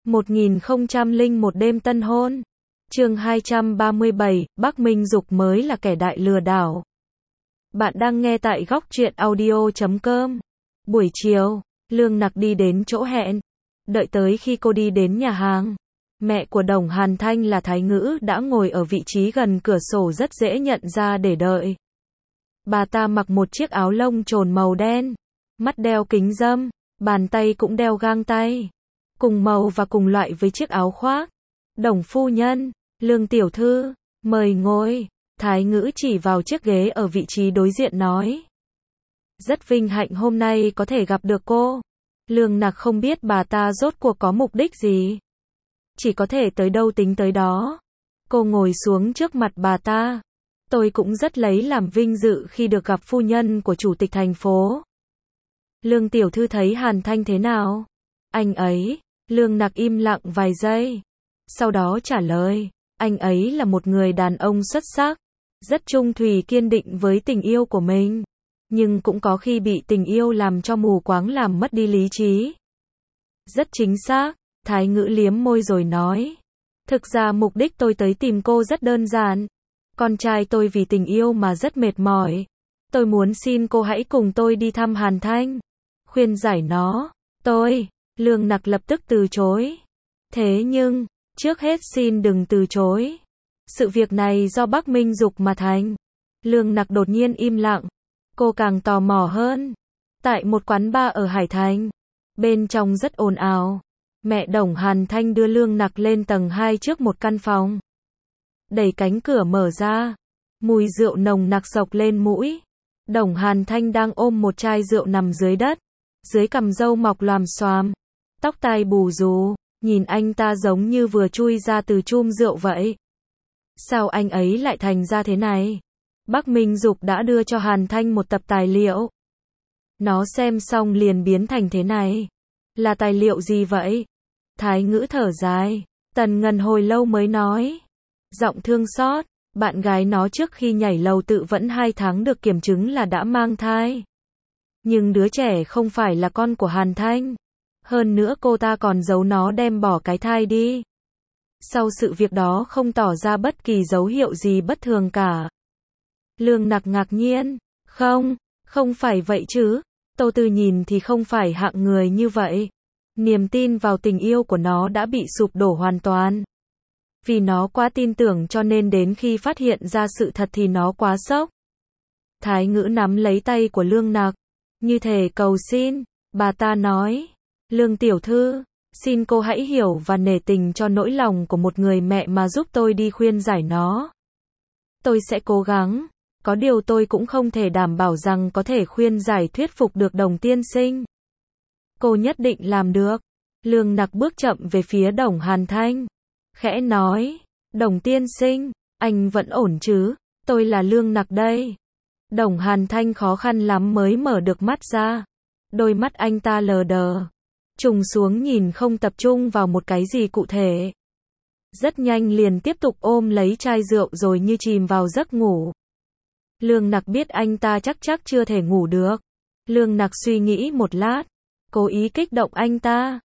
1001 đêm tân hôn. Chương 237, Bắc Minh Dục mới là kẻ đại lừa đảo. Bạn đang nghe tại góc truyện audio.com. Buổi chiều, Lương Nặc đi đến chỗ hẹn. Đợi tới khi cô đi đến nhà hàng, mẹ của Đồng Hàn Thanh là Thái Ngữ đã ngồi ở vị trí gần cửa sổ rất dễ nhận ra để đợi. Bà ta mặc một chiếc áo lông trồn màu đen, mắt đeo kính râm, bàn tay cũng đeo găng tay, cùng màu và cùng loại với chiếc áo khoác. Đồng phu nhân, Lương tiểu thư, mời ngồi. Thái Ngữ chỉ vào chiếc ghế ở vị trí đối diện nói. Rất vinh hạnh hôm nay có thể gặp được cô. Lương Nặc không biết bà ta rốt cuộc có mục đích gì. Chỉ có thể tới đâu tính tới đó. Cô ngồi xuống trước mặt bà ta. Tôi cũng rất lấy làm vinh dự khi được gặp phu nhân của chủ tịch thành phố. Lương tiểu thư thấy Hàn Thanh thế nào? Anh ấy. Lương Nặc im lặng vài giây. Sau đó trả lời. Anh ấy là một người đàn ông xuất sắc. Rất trung thủy kiên định với tình yêu của mình. Nhưng cũng có khi bị tình yêu làm cho mù quáng làm mất đi lý trí. Rất chính xác. Thái Ngữ liếm môi rồi nói. Thực ra mục đích tôi tới tìm cô rất đơn giản. Con trai tôi vì tình yêu mà rất mệt mỏi. Tôi muốn xin cô hãy cùng tôi đi thăm Hàn Thanh. Khuyên giải nó. Lương Nặc lập tức từ chối. Thế nhưng, trước hết xin đừng từ chối. Sự việc này do Bắc Minh Dục mà thành. Lương Nặc đột nhiên im lặng. Cô càng tò mò hơn. Tại một quán bar ở Hải Thành. Bên trong rất ồn ào. Mẹ Đồng Hàn Thanh đưa Lương Nặc lên tầng 2 trước một căn phòng. Đẩy cánh cửa mở ra. Mùi rượu nồng nặc xộc lên mũi. Đồng Hàn Thanh đang ôm một chai rượu nằm dưới đất. Dưới cằm râu mọc loàm xoàm. Tóc tai bù rù. Nhìn anh ta giống như vừa chui ra từ chum rượu vậy. Sao anh ấy lại thành ra thế này? Bắc Minh Dục đã đưa cho Hàn Thanh một tập tài liệu. Nó xem xong liền biến thành thế này. Là tài liệu gì vậy? Thái Ngữ thở dài. Tần Ngân hồi lâu mới nói. Giọng thương xót. Bạn gái nó trước khi nhảy lầu tự vẫn 2 tháng được kiểm chứng là đã mang thai. Nhưng đứa trẻ không phải là con của Hàn Thanh. Hơn nữa cô ta còn giấu nó đem bỏ cái thai đi. Sau sự việc đó không tỏ ra bất kỳ dấu hiệu gì bất thường cả. Lương Nặc ngạc nhiên. Không phải vậy chứ. Tô Tư nhìn thì không phải hạng người như vậy. Niềm tin vào tình yêu của nó đã bị sụp đổ hoàn toàn. Vì nó quá tin tưởng cho nên đến khi phát hiện ra sự thật thì nó quá sốc. Thái Ngữ nắm lấy tay của Lương Nặc. Như thể cầu xin. Bà ta nói. Lương tiểu thư, xin cô hãy hiểu và nể tình cho nỗi lòng của một người mẹ mà giúp tôi đi khuyên giải nó. Tôi sẽ cố gắng. Có điều tôi cũng không thể đảm bảo rằng có thể khuyên giải thuyết phục được Đồng tiên sinh. Cô nhất định làm được. Lương Nặc bước chậm về phía Đồng Hàn Thanh. Khẽ nói. Đồng tiên sinh, anh vẫn ổn chứ? Tôi là Lương Nặc đây. Đồng Hàn Thanh khó khăn lắm mới mở được mắt ra. Đôi mắt anh ta lờ đờ. Trùng xuống nhìn không tập trung vào một cái gì cụ thể. Rất nhanh liền tiếp tục ôm lấy chai rượu rồi như chìm vào giấc ngủ. Lương Nặc biết anh ta chắc chưa thể ngủ được. Lương Nặc suy nghĩ một lát. Cố ý kích động anh ta.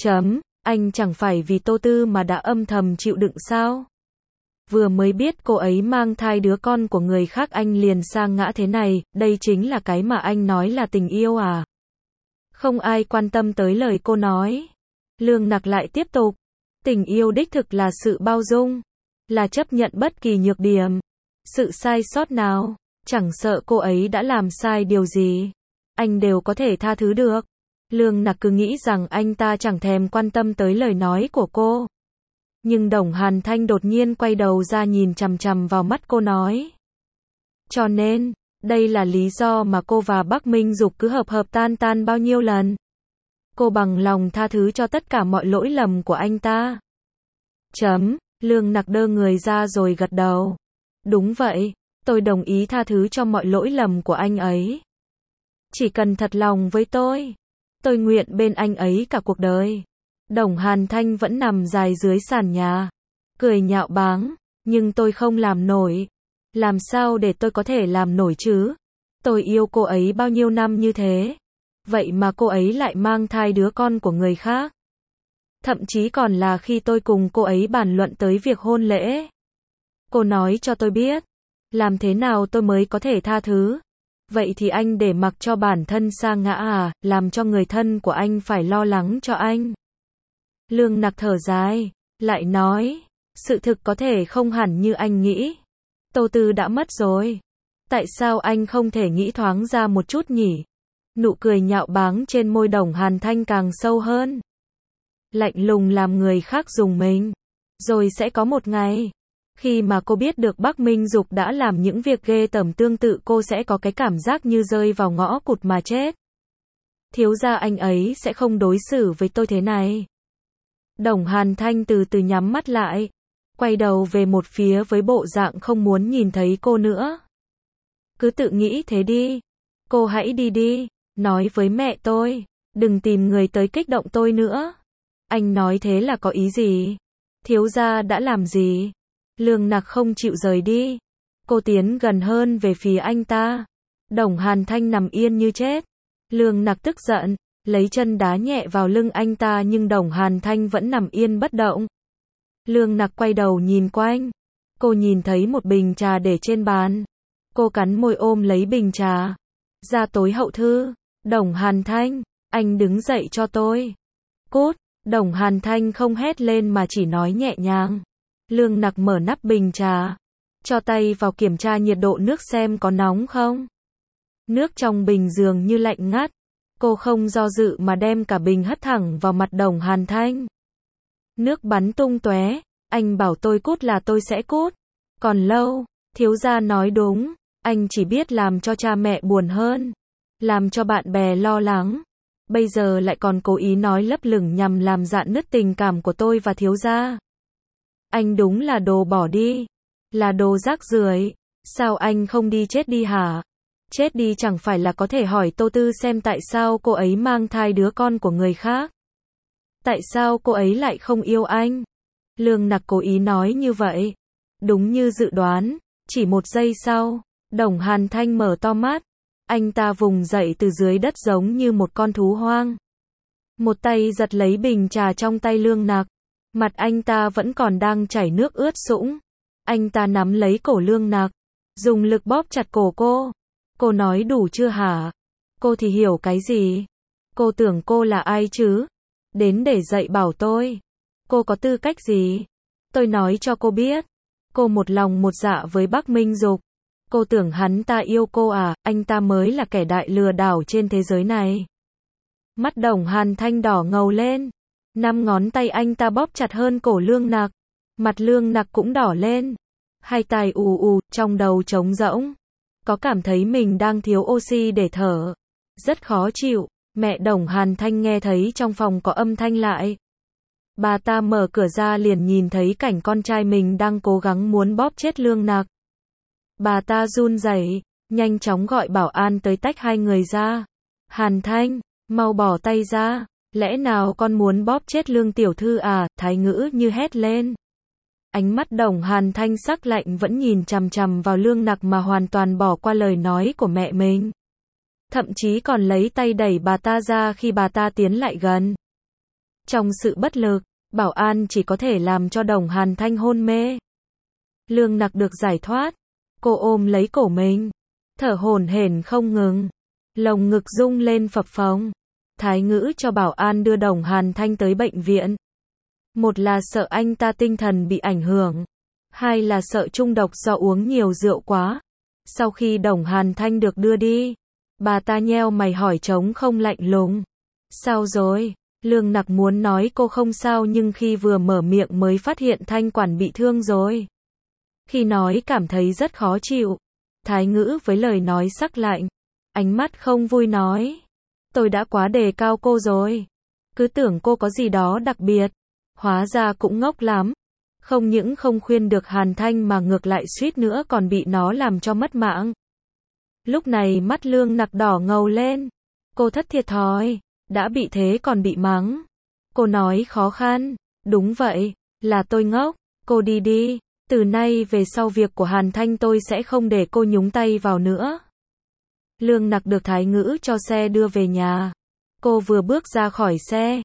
Anh chẳng phải vì Tô Tư mà đã âm thầm chịu đựng sao? Vừa mới biết cô ấy mang thai đứa con của người khác anh liền sa ngã thế này. Đây chính là cái mà anh nói là tình yêu à? Không ai quan tâm tới lời cô nói. Lương Nặc lại tiếp tục. Tình yêu đích thực là sự bao dung. Là chấp nhận bất kỳ nhược điểm. Sự sai sót nào. Chẳng sợ cô ấy đã làm sai điều gì. Anh đều có thể tha thứ được. Lương Nặc cứ nghĩ rằng anh ta chẳng thèm quan tâm tới lời nói của cô. Nhưng Đồng Hàn Thanh đột nhiên quay đầu ra nhìn chằm chằm vào mắt cô nói. Cho nên, đây là lý do mà cô và Bắc Minh Dục cứ hợp tan bao nhiêu lần. Cô bằng lòng tha thứ cho tất cả mọi lỗi lầm của anh ta. Lương Nặc đơ người ra rồi gật đầu. Đúng vậy, tôi đồng ý tha thứ cho mọi lỗi lầm của anh ấy. Chỉ cần thật lòng với tôi nguyện bên anh ấy cả cuộc đời. Đồng Hàn Thanh vẫn nằm dài dưới sàn nhà. Cười nhạo báng, nhưng tôi không làm nổi. Làm sao để tôi có thể làm nổi chứ? Tôi yêu cô ấy bao nhiêu năm như thế. Vậy mà cô ấy lại mang thai đứa con của người khác. Thậm chí còn là khi tôi cùng cô ấy bàn luận tới việc hôn lễ. Cô nói cho tôi biết, làm thế nào tôi mới có thể tha thứ. Vậy thì anh để mặc cho bản thân sa ngã à, làm cho người thân của anh phải lo lắng cho anh. Lương Nặc thở dài, lại nói, sự thực có thể không hẳn như anh nghĩ. Tô Tư đã mất rồi. Tại sao anh không thể nghĩ thoáng ra một chút nhỉ? Nụ cười nhạo báng trên môi Đồng Hàn Thanh càng sâu hơn. Lạnh lùng làm người khác rùng mình. Rồi sẽ có một ngày, khi mà cô biết được Bắc Minh Dục đã làm những việc ghê tởm tương tự, cô sẽ có cái cảm giác như rơi vào ngõ cụt mà chết. Thiếu gia anh ấy sẽ không đối xử với tôi thế này. Đồng Hàn Thanh từ từ nhắm mắt lại, quay đầu về một phía với bộ dạng không muốn nhìn thấy cô nữa. Cứ tự nghĩ thế đi. Cô hãy đi đi, nói với mẹ tôi, đừng tìm người tới kích động tôi nữa. Anh nói thế là có ý gì? Thiếu gia đã làm gì? Lương Nặc không chịu rời đi. Cô tiến gần hơn về phía anh ta. Đồng Hàn Thanh nằm yên như chết. Lương Nặc tức giận, lấy chân đá nhẹ vào lưng anh ta, nhưng Đồng Hàn Thanh vẫn nằm yên bất động. Lương Nặc quay đầu nhìn quanh. Cô nhìn thấy một bình trà để trên bàn. Cô cắn môi ôm lấy bình trà. Ra tối hậu thư. Đồng Hàn Thanh, anh đứng dậy cho tôi. Cút. Đồng Hàn Thanh không hét lên mà chỉ nói nhẹ nhàng. Lương Nặc mở nắp bình trà, cho tay vào kiểm tra nhiệt độ nước xem có nóng không. Nước trong bình dường như lạnh ngắt. Cô không do dự mà đem cả bình hất thẳng vào mặt Đồng Hàn Thanh. Nước bắn tung tóe. Anh bảo tôi cút là tôi sẽ cút. Còn lâu, thiếu gia nói đúng. Anh chỉ biết làm cho cha mẹ buồn hơn, làm cho bạn bè lo lắng. Bây giờ lại còn cố ý nói lấp lửng nhằm làm rạn nứt tình cảm của tôi và thiếu gia. Anh đúng là đồ bỏ đi, là đồ rác rưởi. Sao anh không đi chết đi hả? Chết đi chẳng phải là có thể hỏi Tô Tư xem tại sao cô ấy mang thai đứa con của người khác. Tại sao cô ấy lại không yêu anh? Lương Nặc cố ý nói như vậy. Đúng như dự đoán, chỉ một giây sau, Đồng Hàn Thanh mở to mắt. Anh ta vùng dậy từ dưới đất giống như một con thú hoang. Một tay giật lấy bình trà trong tay Lương Nặc. Mặt anh ta vẫn còn đang chảy nước ướt sũng. Anh ta nắm lấy cổ Lương Nặc, dùng lực bóp chặt cổ cô. Cô nói đủ chưa hả? Cô thì hiểu cái gì? Cô tưởng cô là ai chứ? Đến để dạy bảo tôi. Cô có tư cách gì? Tôi nói cho cô biết. Cô một lòng một dạ với Bắc Minh Dục. Cô tưởng hắn ta yêu cô à? Anh ta mới là kẻ đại lừa đảo trên thế giới này. Mắt Đồng Hàn Thanh đỏ ngầu lên. 5 ngón tay anh ta bóp chặt hơn cổ Lương Nặc. Mặt Lương Nặc cũng đỏ lên. Hai tai ù ù, trong đầu trống rỗng. Có cảm thấy mình đang thiếu oxy để thở. Rất khó chịu. Mẹ Đồng Hàn Thanh nghe thấy trong phòng có âm thanh lại. Bà ta mở cửa ra liền nhìn thấy cảnh con trai mình đang cố gắng muốn bóp chết Lương Nặc. Bà ta run rẩy, nhanh chóng gọi bảo an tới tách hai người ra. Hàn Thanh, mau bỏ tay ra. Lẽ nào con muốn bóp chết Lương tiểu thư à? Thái Ngữ như hét lên. Ánh mắt Đồng Hàn Thanh sắc lạnh vẫn nhìn chằm chằm vào Lương Nặc mà hoàn toàn bỏ qua lời nói của mẹ mình. Thậm chí còn lấy tay đẩy bà ta ra khi bà ta tiến lại gần. Trong sự bất lực, bảo an chỉ có thể làm cho Đồng Hàn Thanh hôn mê. Lương Nặc được giải thoát. Cô ôm lấy cổ mình, thở hổn hển không ngừng. Lồng ngực rung lên phập phồng. Thái Ngữ cho bảo an đưa Đồng Hàn Thanh tới bệnh viện. Một là sợ anh ta tinh thần bị ảnh hưởng. Hai là sợ trung độc do uống nhiều rượu quá. Sau khi Đồng Hàn Thanh được đưa đi, bà ta nheo mày hỏi trống không lạnh lùng. Sao rồi? Lương Nặc muốn nói cô không sao nhưng khi vừa mở miệng mới phát hiện Thanh quản bị thương rồi. Khi nói cảm thấy rất khó chịu. Thái Ngữ với lời nói sắc lạnh, ánh mắt không vui nói. Tôi đã quá đề cao cô rồi. Cứ tưởng cô có gì đó đặc biệt. Hóa ra cũng ngốc lắm. Không những không khuyên được Hàn Thanh mà ngược lại suýt nữa còn bị nó làm cho mất mạng. Lúc này mắt Lương Nặc đỏ ngầu lên. Cô thất thiệt thòi. Đã bị thế còn bị mắng. Cô nói khó khăn. Đúng vậy, là tôi ngốc. Cô đi đi. Từ nay về sau việc của Hàn Thanh tôi sẽ không để cô nhúng tay vào nữa. Lương Nặc được Thái Ngữ cho xe đưa về nhà. Cô vừa bước ra khỏi xe,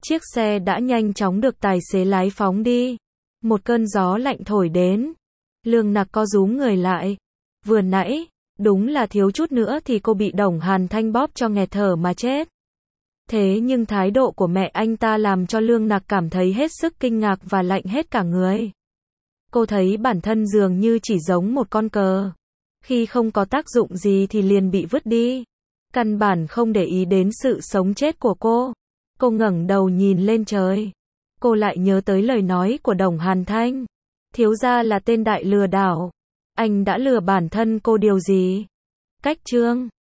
Chiếc xe đã nhanh chóng được tài xế lái phóng đi. Một cơn gió lạnh thổi đến. Lương Nặc co rúm người lại. Vừa nãy, đúng là thiếu chút nữa thì cô bị Đồng Hàn Thanh bóp cho nghẹt thở mà chết. Thế nhưng thái độ của mẹ anh ta làm cho Lương Nặc cảm thấy hết sức kinh ngạc và lạnh hết cả người. Cô thấy bản thân dường như chỉ giống một con cờ. Khi không có tác dụng gì thì liền bị vứt đi. Căn bản không để ý đến sự sống chết của cô. Cô ngẩng đầu nhìn lên trời. Cô lại nhớ tới lời nói của Đồng Hàn Thanh. Thiếu gia là tên đại lừa đảo. Anh đã lừa bản thân cô điều gì? Cách chương